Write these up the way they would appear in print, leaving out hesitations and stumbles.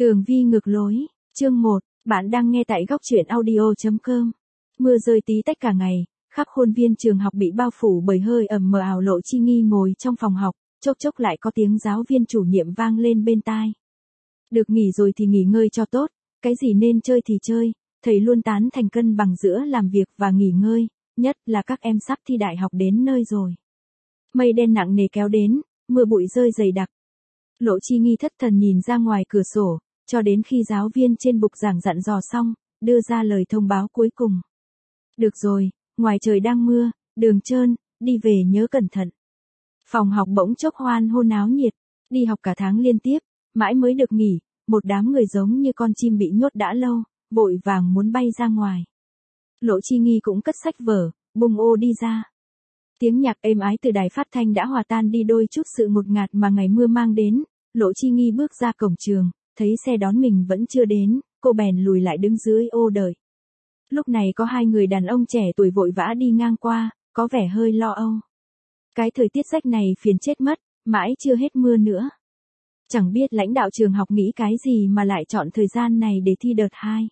Tường vi ngược lối, chương 1, bạn đang nghe tại góc truyện audio.com. Mưa rơi tí tách cả ngày, khắp khuôn viên trường học bị bao phủ bởi hơi ẩm mờ ảo. Lộ Chi Nghi ngồi trong phòng học, chốc chốc lại có tiếng giáo viên chủ nhiệm vang lên bên tai. Được nghỉ rồi thì nghỉ ngơi cho tốt, cái gì nên chơi thì chơi, thầy luôn tán thành cân bằng giữa làm việc và nghỉ ngơi, nhất là các em sắp thi đại học đến nơi rồi. Mây đen nặng nề kéo đến, mưa bụi rơi dày đặc. Lộ Chi Nghi thất thần nhìn ra ngoài cửa sổ, cho đến khi giáo viên trên bục giảng dặn dò xong, đưa ra lời thông báo cuối cùng. Được rồi, ngoài trời đang mưa, đường trơn, đi về nhớ cẩn thận. Phòng học bỗng chốc hoan hô náo nhiệt, đi học cả tháng liên tiếp, mãi mới được nghỉ, một đám người giống như con chim bị nhốt đã lâu, vội vàng muốn bay ra ngoài. Lộ Chi Nghi cũng cất sách vở, bung ô đi ra. Tiếng nhạc êm ái từ đài phát thanh đã hòa tan đi đôi chút sự ngột ngạt mà ngày mưa mang đến. Lộ Chi Nghi bước ra cổng trường, thấy xe đón mình vẫn chưa đến, cô bèn lùi lại đứng dưới ô đợi. Lúc này có hai người đàn ông trẻ tuổi vội vã đi ngang qua, có vẻ hơi lo âu. Cái thời tiết rách này phiền chết mất, mãi chưa hết mưa nữa. Chẳng biết lãnh đạo trường học nghĩ cái gì mà lại chọn thời gian này để thi đợt 2.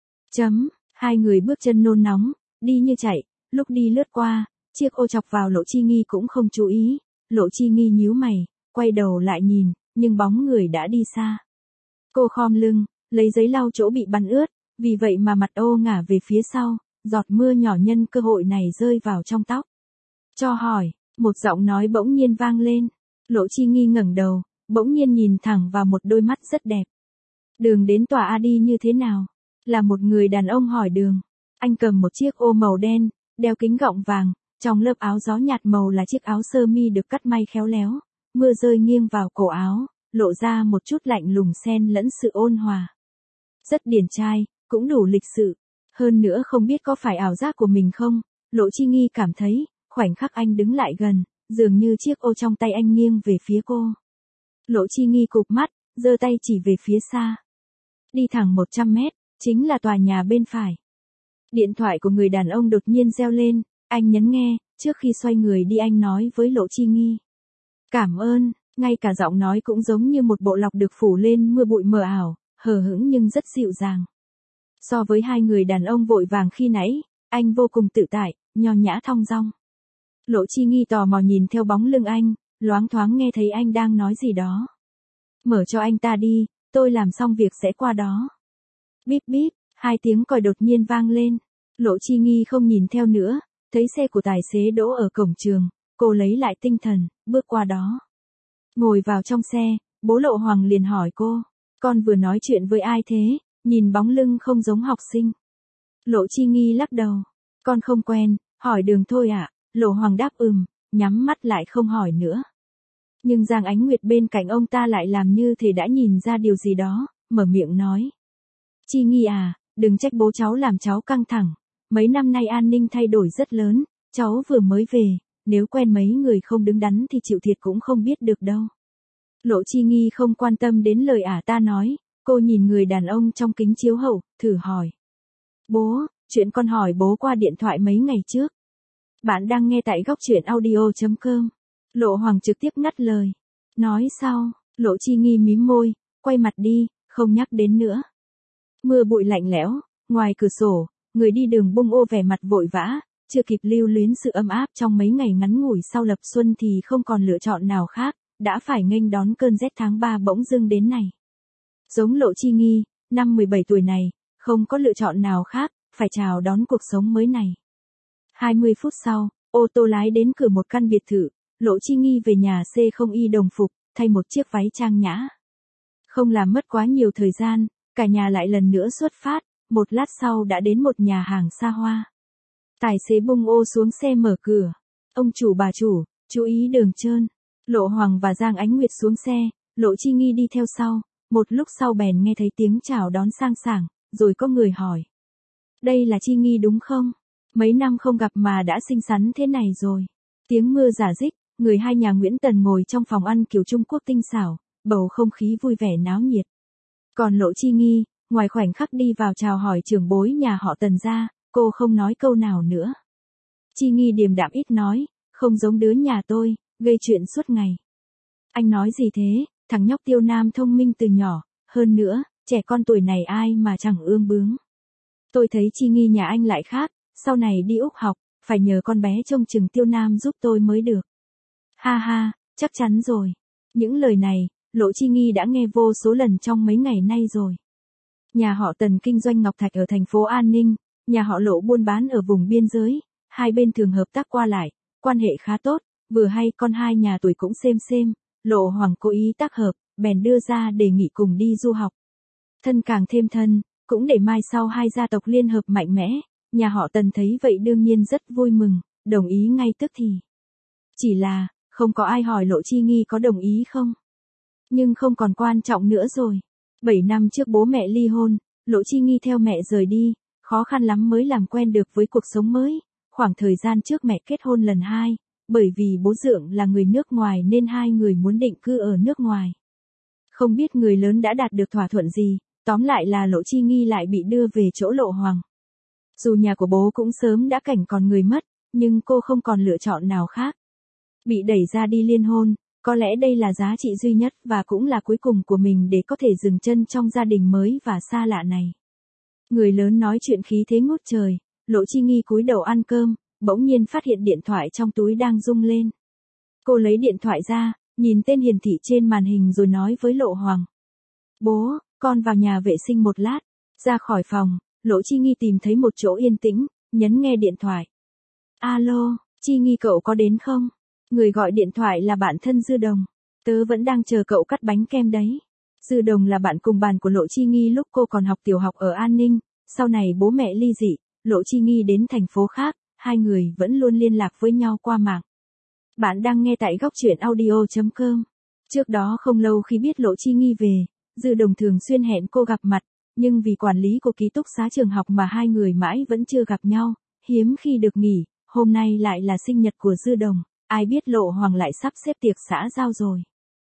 Hai người bước chân nôn nóng, đi như chạy, lúc đi lướt qua, chiếc ô chọc vào Lộ Chi Nghi cũng không chú ý. Lộ Chi Nghi nhíu mày, quay đầu lại nhìn, nhưng bóng người đã đi xa. Cô khom lưng, lấy giấy lau chỗ bị bắn ướt, vì vậy mà mặt ô ngả về phía sau, giọt mưa nhỏ nhân cơ hội này rơi vào trong tóc. Cho hỏi, một giọng nói bỗng nhiên vang lên. Lộ Chi Nghi ngẩng đầu, bỗng nhiên nhìn thẳng vào một đôi mắt rất đẹp. Đường đến tòa A đi như thế nào? Là một người đàn ông hỏi đường. Anh cầm một chiếc ô màu đen, đeo kính gọng vàng, trong lớp áo gió nhạt màu là chiếc áo sơ mi được cắt may khéo léo. Mưa rơi nghiêng vào cổ áo, lộ ra một chút lạnh lùng xen lẫn sự ôn hòa. Rất điển trai, cũng đủ lịch sự. Hơn nữa không biết có phải ảo giác của mình không, Lộ Chi Nghi cảm thấy, khoảnh khắc anh đứng lại gần, dường như chiếc ô trong tay anh nghiêng về phía cô. Lộ Chi Nghi cụp mắt, giơ tay chỉ về phía xa. Đi thẳng 100 mét, chính là tòa nhà bên phải. Điện thoại của người đàn ông đột nhiên reo lên, anh nhấn nghe, trước khi xoay người đi anh nói với Lộ Chi Nghi. Cảm ơn, ngay cả giọng nói cũng giống như một bộ lọc được phủ lên mưa bụi mờ ảo, hờ hững nhưng rất dịu dàng. So với hai người đàn ông vội vàng khi nãy, anh vô cùng tự tại, nho nhã thong dong. Lộ Chi Nghi tò mò nhìn theo bóng lưng anh, loáng thoáng nghe thấy anh đang nói gì đó. Mở cho anh ta đi, tôi làm xong việc sẽ qua đó. Bíp bíp, hai tiếng còi đột nhiên vang lên. Lộ Chi Nghi không nhìn theo nữa, thấy xe của tài xế đỗ ở cổng trường, cô lấy lại tinh thần, bước qua đó. Ngồi vào trong xe, bố Lộ Hoàng liền hỏi cô, con vừa nói chuyện với ai thế, nhìn bóng lưng không giống học sinh. Lộ Chi Nghi lắc đầu, con không quen, hỏi đường thôi ạ. Lộ Hoàng đáp nhắm mắt lại không hỏi nữa. Nhưng Giang Ánh Nguyệt bên cạnh ông ta lại làm như thể đã nhìn ra điều gì đó, mở miệng nói. Chi Nghi à, đừng trách bố cháu làm cháu căng thẳng. Mấy năm nay an ninh thay đổi rất lớn, cháu vừa mới về, nếu quen mấy người không đứng đắn thì chịu thiệt cũng không biết được đâu. Lộ Chi Nghi không quan tâm đến lời ả ta nói, cô nhìn người đàn ông trong kính chiếu hậu, thử hỏi. Bố, chuyện con hỏi bố qua điện thoại mấy ngày trước. Bạn đang nghe tại góc truyện audio.com. Lộ Hoàng trực tiếp ngắt lời. Nói sau, Lộ Chi Nghi mím môi, quay mặt đi, không nhắc đến nữa. Mưa bụi lạnh lẽo, ngoài cửa sổ, người đi đường bung ô vẻ mặt vội vã, chưa kịp lưu luyến sự ấm áp trong mấy ngày ngắn ngủi sau lập xuân thì không còn lựa chọn nào khác, đã phải nghênh đón cơn rét tháng 3 bỗng dưng đến này. Giống Lộ Chi Nghi, năm 17 tuổi này, không có lựa chọn nào khác, phải chào đón cuộc sống mới này. 20 phút sau, ô tô lái đến cửa một căn biệt thự, Lộ Chi Nghi về nhà không y đồng phục, thay một chiếc váy trang nhã. Không làm mất quá nhiều thời gian, cả nhà lại lần nữa xuất phát, một lát sau đã đến một nhà hàng xa hoa. Tài xế bung ô xuống xe mở cửa. Ông chủ bà chủ, chú ý đường trơn. Lộ Hoàng và Giang Ánh Nguyệt xuống xe, Lộ Chi Nghi đi theo sau, một lúc sau bèn nghe thấy tiếng chào đón sang sảng, rồi có người hỏi. Đây là Chi Nghi đúng không? Mấy năm không gặp mà đã xinh xắn thế này rồi. Tiếng mưa rả rích, người hai nhà Nguyễn Tần ngồi trong phòng ăn kiểu Trung Quốc tinh xảo, bầu không khí vui vẻ náo nhiệt. Còn Lộ Chi Nghi, ngoài khoảnh khắc đi vào chào hỏi trưởng bối nhà họ Tần ra, cô không nói câu nào nữa. Chi Nghi điềm đạm ít nói, không giống đứa nhà tôi, gây chuyện suốt ngày. Anh nói gì thế, thằng nhóc Tiêu Nam thông minh từ nhỏ, hơn nữa, trẻ con tuổi này ai mà chẳng ương bướng. Tôi thấy Chi Nghi nhà anh lại khác, sau này đi Úc học, phải nhờ con bé trông chừng Tiêu Nam giúp tôi mới được. Ha ha, chắc chắn rồi. Những lời này, Lộ Chi Nghi đã nghe vô số lần trong mấy ngày nay rồi. Nhà họ Tần kinh doanh ngọc thạch ở thành phố An Ninh, nhà họ Lộ buôn bán ở vùng biên giới, hai bên thường hợp tác qua lại, quan hệ khá tốt, vừa hay con hai nhà tuổi cũng xem, Lộ Hoàng cố ý tác hợp, bèn đưa ra đề nghị cùng đi du học. Thân càng thêm thân, cũng để mai sau hai gia tộc liên hợp mạnh mẽ, nhà họ Tần thấy vậy đương nhiên rất vui mừng, đồng ý ngay tức thì. Chỉ là, không có ai hỏi Lộ Chi Nghi có đồng ý không. Nhưng không còn quan trọng nữa rồi. 7 năm trước bố mẹ ly hôn, Lộ Chi Nghi theo mẹ rời đi, khó khăn lắm mới làm quen được với cuộc sống mới. Khoảng thời gian trước mẹ kết hôn lần 2, bởi vì bố dượng là người nước ngoài nên hai người muốn định cư ở nước ngoài. Không biết người lớn đã đạt được thỏa thuận gì, tóm lại là Lộ Chi Nghi lại bị đưa về chỗ Lộ Hoàng. Dù nhà của bố cũng sớm đã cảnh còn người mất, nhưng cô không còn lựa chọn nào khác. Bị đẩy ra đi liên hôn, có lẽ đây là giá trị duy nhất và cũng là cuối cùng của mình để có thể dừng chân trong gia đình mới và xa lạ này. Người lớn nói chuyện khí thế ngút trời, Lộ Chi Nghi cúi đầu ăn cơm, bỗng nhiên phát hiện điện thoại trong túi đang rung lên. Cô lấy điện thoại ra, nhìn tên hiển thị trên màn hình rồi nói với Lộ Hoàng. Bố, con vào nhà vệ sinh một lát. Ra khỏi phòng, Lộ Chi Nghi tìm thấy một chỗ yên tĩnh, nhấn nghe điện thoại. Alo, Chi Nghi cậu có đến không? Người gọi điện thoại là bạn thân Dư Đồng. Tớ vẫn đang chờ cậu cắt bánh kem đấy. Dư Đồng là bạn cùng bàn của Lộ Chi Nghi lúc cô còn học tiểu học ở An Ninh, sau này bố mẹ ly dị, Lộ Chi Nghi đến thành phố khác, hai người vẫn luôn liên lạc với nhau qua mạng. Bạn đang nghe tại góc truyện audio.com. Trước đó không lâu khi biết Lộ Chi Nghi về, Dư Đồng thường xuyên hẹn cô gặp mặt, nhưng vì quản lý của ký túc xá trường học mà hai người mãi vẫn chưa gặp nhau, hiếm khi được nghỉ, hôm nay lại là sinh nhật của Dư Đồng, ai biết Lộ Hoàng lại sắp xếp tiệc xã giao rồi.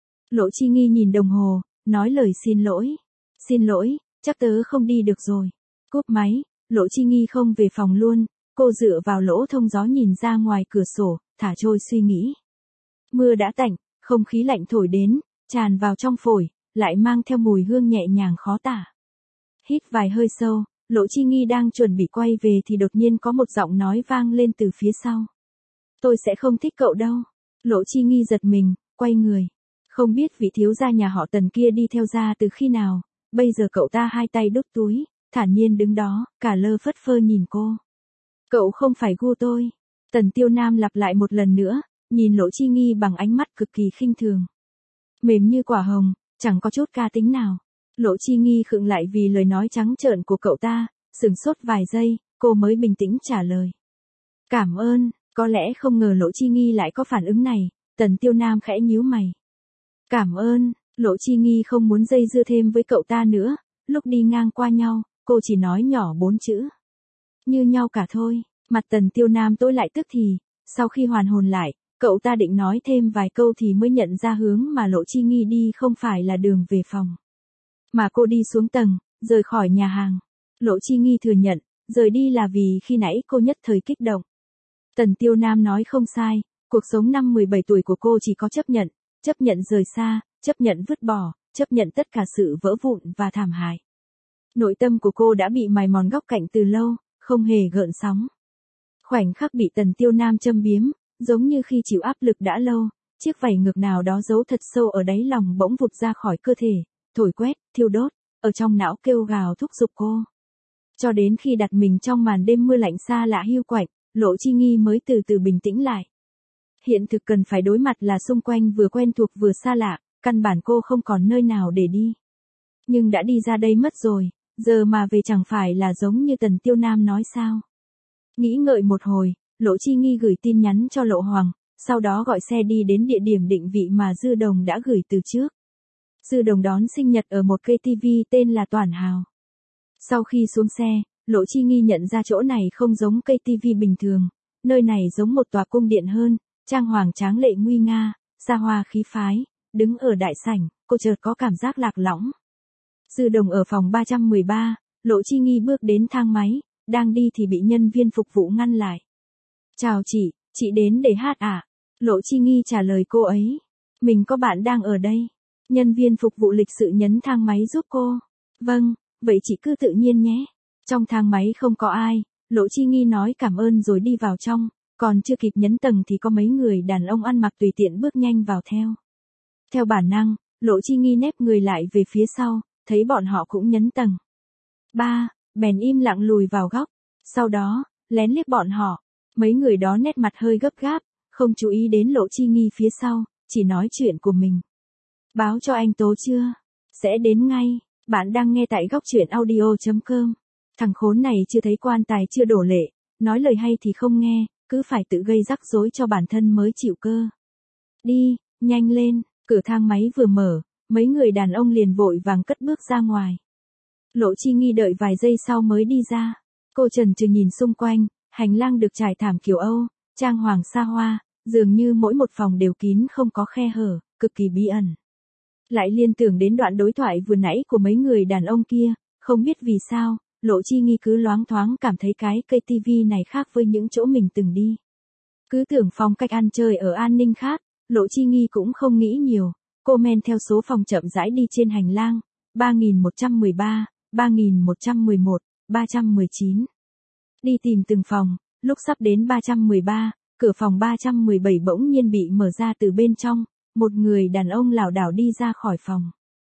Lộ Chi Nghi nhìn đồng hồ, nói lời xin lỗi. Xin lỗi, chắc tớ không đi được rồi. Cúp máy, Lộ Chi Nghi không về phòng luôn, cô dựa vào lỗ thông gió nhìn ra ngoài cửa sổ, thả trôi suy nghĩ. Mưa đã tạnh, không khí lạnh thổi đến, tràn vào trong phổi, lại mang theo mùi hương nhẹ nhàng khó tả. Hít vài hơi sâu, Lộ Chi Nghi đang chuẩn bị quay về thì đột nhiên có một giọng nói vang lên từ phía sau. Tôi sẽ không thích cậu đâu. Lộ Chi Nghi giật mình, quay người. Không biết vị thiếu gia nhà họ Tần kia đi theo ra từ khi nào, bây giờ cậu ta hai tay đút túi, thản nhiên đứng đó, cả lơ phất phơ nhìn cô. Cậu không phải gu tôi. Tần Tiêu Nam lặp lại một lần nữa, nhìn Lộ Chi Nghi bằng ánh mắt cực kỳ khinh thường. Mềm như quả hồng, chẳng có chút ca tính nào. Lộ Chi Nghi khựng lại vì lời nói trắng trợn của cậu ta, sửng sốt vài giây, cô mới bình tĩnh trả lời. Cảm ơn, có lẽ không ngờ Lộ Chi Nghi lại có phản ứng này, Tần Tiêu Nam khẽ nhíu mày. Cảm ơn, Lộ Chi Nghi không muốn dây dưa thêm với cậu ta nữa, lúc đi ngang qua nhau, cô chỉ nói nhỏ 4 chữ. Như nhau cả thôi, mặt Tần Tiêu Nam tối lại tức thì, sau khi hoàn hồn lại, cậu ta định nói thêm vài câu thì mới nhận ra hướng mà Lộ Chi Nghi đi không phải là đường về phòng. Mà cô đi xuống tầng, rời khỏi nhà hàng. Lộ Chi Nghi thừa nhận, rời đi là vì khi nãy cô nhất thời kích động. Tần Tiêu Nam nói không sai, cuộc sống năm 17 tuổi của cô chỉ có chấp nhận rời xa, chấp nhận vứt bỏ, chấp nhận tất cả sự vỡ vụn và thảm hại. Nội tâm của cô đã bị mài mòn góc cạnh từ lâu, không hề gợn sóng. Khoảnh khắc bị Tần Tiêu Nam châm biếm, giống như khi chịu áp lực đã lâu, chiếc vảy ngực nào đó giấu thật sâu ở đáy lòng bỗng vụt ra khỏi cơ thể, thổi quét, thiêu đốt, ở trong não kêu gào thúc giục cô. Cho đến khi đặt mình trong màn đêm mưa lạnh xa lạ hiu quạnh, Lộ Chi Nghi mới từ từ bình tĩnh lại. Hiện thực cần phải đối mặt là xung quanh vừa quen thuộc vừa xa lạ, căn bản cô không còn nơi nào để đi. Nhưng đã đi ra đây mất rồi, giờ mà về chẳng phải là giống như Tần Tiêu Nam nói sao. Nghĩ ngợi một hồi, Lộ Chi Nghi gửi tin nhắn cho Lộ Hoàng, sau đó gọi xe đi đến địa điểm định vị mà Dư Đồng đã gửi từ trước. Dư Đồng đón sinh nhật ở một cây TV tên là Toản Hào. Sau khi xuống xe, Lộ Chi Nghi nhận ra chỗ này không giống cây TV bình thường, nơi này giống một tòa cung điện hơn, trang hoàng tráng lệ nguy nga, xa hoa khí phái, đứng ở đại sảnh, cô chợt có cảm giác lạc lõng. Dư Đồng ở phòng 313, Lộ Chi Nghi bước đến thang máy, đang đi thì bị nhân viên phục vụ ngăn lại. Chào chị đến để hát à? Lộ Chi Nghi trả lời cô ấy. Mình có bạn đang ở đây. Nhân viên phục vụ lịch sự nhấn thang máy giúp cô. Vâng, vậy chị cứ tự nhiên nhé. Trong thang máy không có ai, Lộ Chi Nghi nói cảm ơn rồi đi vào trong, còn chưa kịp nhấn tầng thì có mấy người đàn ông ăn mặc tùy tiện bước nhanh vào theo. Theo bản năng, Lộ Chi Nghi nép người lại về phía sau, thấy bọn họ cũng nhấn tầng 3, bèn im lặng lùi vào góc, sau đó, lén liếc bọn họ, mấy người đó nét mặt hơi gấp gáp, không chú ý đến Lộ Chi Nghi phía sau, chỉ nói chuyện của mình. Báo cho anh Tố chưa? Sẽ đến ngay, bạn đang nghe tại góc truyện audio.com. Thằng khốn này chưa thấy quan tài chưa đổ lệ, nói lời hay thì không nghe, cứ phải tự gây rắc rối cho bản thân mới chịu cơ. Đi, nhanh lên, cửa thang máy vừa mở, mấy người đàn ông liền vội vàng cất bước ra ngoài. Lộ Chi Nghi đợi vài giây sau mới đi ra. Cô chần chừ nhìn xung quanh, hành lang được trải thảm kiểu Âu, trang hoàng xa hoa, dường như mỗi một phòng đều kín không có khe hở, cực kỳ bí ẩn. Lại liên tưởng đến đoạn đối thoại vừa nãy của mấy người đàn ông kia, không biết vì sao, Lộ Chi Nghi cứ loáng thoáng cảm thấy cái cây tivi này khác với những chỗ mình từng đi. Cứ tưởng phong cách ăn chơi ở An Ninh khác, Lộ Chi Nghi cũng không nghĩ nhiều, cô men theo số phòng chậm rãi đi trên hành lang, 3113, 3111, 319. Đi tìm từng phòng, lúc sắp đến 313, cửa phòng 317 bỗng nhiên bị mở ra từ bên trong, một người đàn ông lảo đảo đi ra khỏi phòng.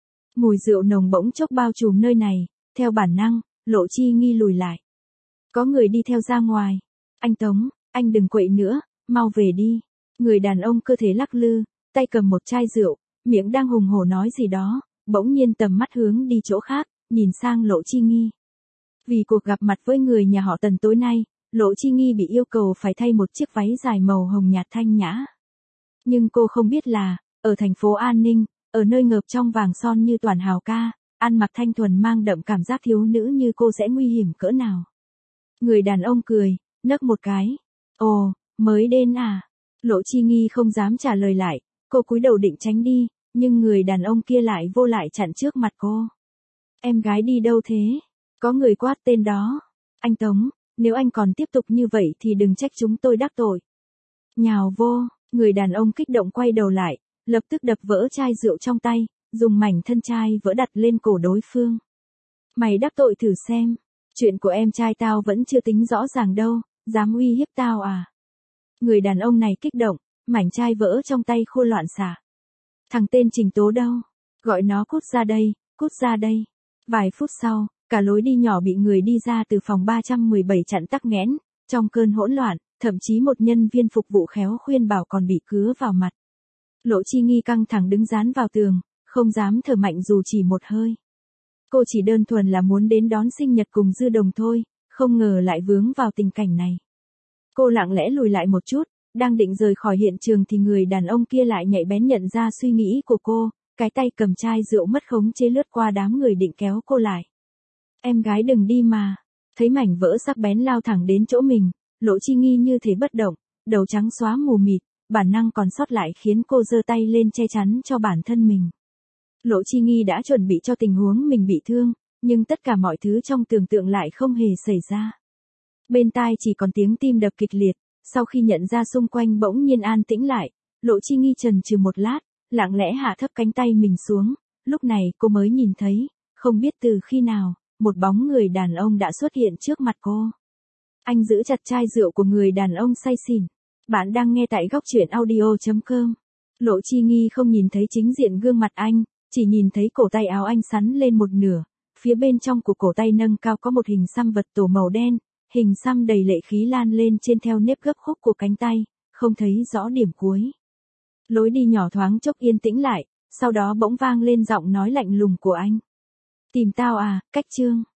Mùi rượu nồng bỗng chốc bao trùm nơi này, theo bản năng, Lộ Chi Nghi lùi lại. Có người đi theo ra ngoài. Anh Tống, anh đừng quậy nữa, mau về đi. Người đàn ông cơ thể lắc lư, tay cầm một chai rượu, miệng đang hùng hổ nói gì đó, bỗng nhiên tầm mắt hướng đi chỗ khác, nhìn sang Lộ Chi Nghi. Vì cuộc gặp mặt với người nhà họ Tần tối nay, Lộ Chi Nghi bị yêu cầu phải thay một chiếc váy dài màu hồng nhạt thanh nhã. Nhưng cô không biết là, ở thành phố An Ninh, ở nơi ngợp trong vàng son như toàn hào ca, ăn mặc thanh thuần mang đậm cảm giác thiếu nữ như cô sẽ nguy hiểm cỡ nào. Người đàn ông cười, nấc một cái. Ồ, mới đến à? Lộ Chi Nghi không dám trả lời lại, cô cúi đầu định tránh đi, nhưng người đàn ông kia lại vô lại chặn trước mặt cô. Em gái đi đâu thế? Có người quát tên đó. Anh Tống, nếu anh còn tiếp tục như vậy thì đừng trách chúng tôi đắc tội. Nhào vô, người đàn ông kích động quay đầu lại, lập tức đập vỡ chai rượu trong tay, dùng mảnh thân chai vỡ đặt lên cổ đối phương. Mày đắc tội thử xem, chuyện của em trai tao vẫn chưa tính rõ ràng đâu, dám uy hiếp tao à? Người đàn ông này kích động, mảnh chai vỡ trong tay khô loạn xạ. Thằng tên Trình Tố đâu? Gọi nó cút ra đây, cút ra đây. Vài phút sau, cả lối đi nhỏ bị người đi ra từ phòng 317 chặn tắc nghẽn, trong cơn hỗn loạn, thậm chí một nhân viên phục vụ khéo khuyên bảo còn bị cứa vào mặt. Lộ Chi Nghi căng thẳng đứng dán vào tường, không dám thở mạnh dù chỉ một hơi. Cô chỉ đơn thuần là muốn đến đón sinh nhật cùng Dư Đồng thôi, không ngờ lại vướng vào tình cảnh này. Cô lặng lẽ lùi lại một chút, đang định rời khỏi hiện trường thì người đàn ông kia lại nhạy bén nhận ra suy nghĩ của cô, cái tay cầm chai rượu mất khống chế lướt qua đám người định kéo cô lại. Em gái đừng đi mà. Thấy mảnh vỡ sắc bén lao thẳng đến chỗ mình, Lộ Chi Nghi như thể bất động, đầu trắng xóa mù mịt, bản năng còn sót lại khiến cô giơ tay lên che chắn cho bản thân mình. Lộ Chi Nghi đã chuẩn bị cho tình huống mình bị thương, nhưng tất cả mọi thứ trong tưởng tượng lại không hề xảy ra. Bên tai chỉ còn tiếng tim đập kịch liệt, sau khi nhận ra xung quanh bỗng nhiên an tĩnh lại, Lộ Chi Nghi chần chừ một lát, lặng lẽ hạ thấp cánh tay mình xuống, lúc này cô mới nhìn thấy, không biết từ khi nào, một bóng người đàn ông đã xuất hiện trước mặt cô. Anh giữ chặt chai rượu của người đàn ông say xỉn. Bạn đang nghe tại góc truyện audio.com. Lộ Chi Nghi không nhìn thấy chính diện gương mặt anh, chỉ nhìn thấy cổ tay áo anh xắn lên một nửa, phía bên trong của cổ tay nâng cao có một hình xăm vật tổ màu đen, hình xăm đầy lệ khí lan lên trên theo nếp gấp khúc của cánh tay, không thấy rõ điểm cuối. Lối đi nhỏ thoáng chốc yên tĩnh lại, sau đó bỗng vang lên giọng nói lạnh lùng của anh. Tìm tao à, Cách Trương.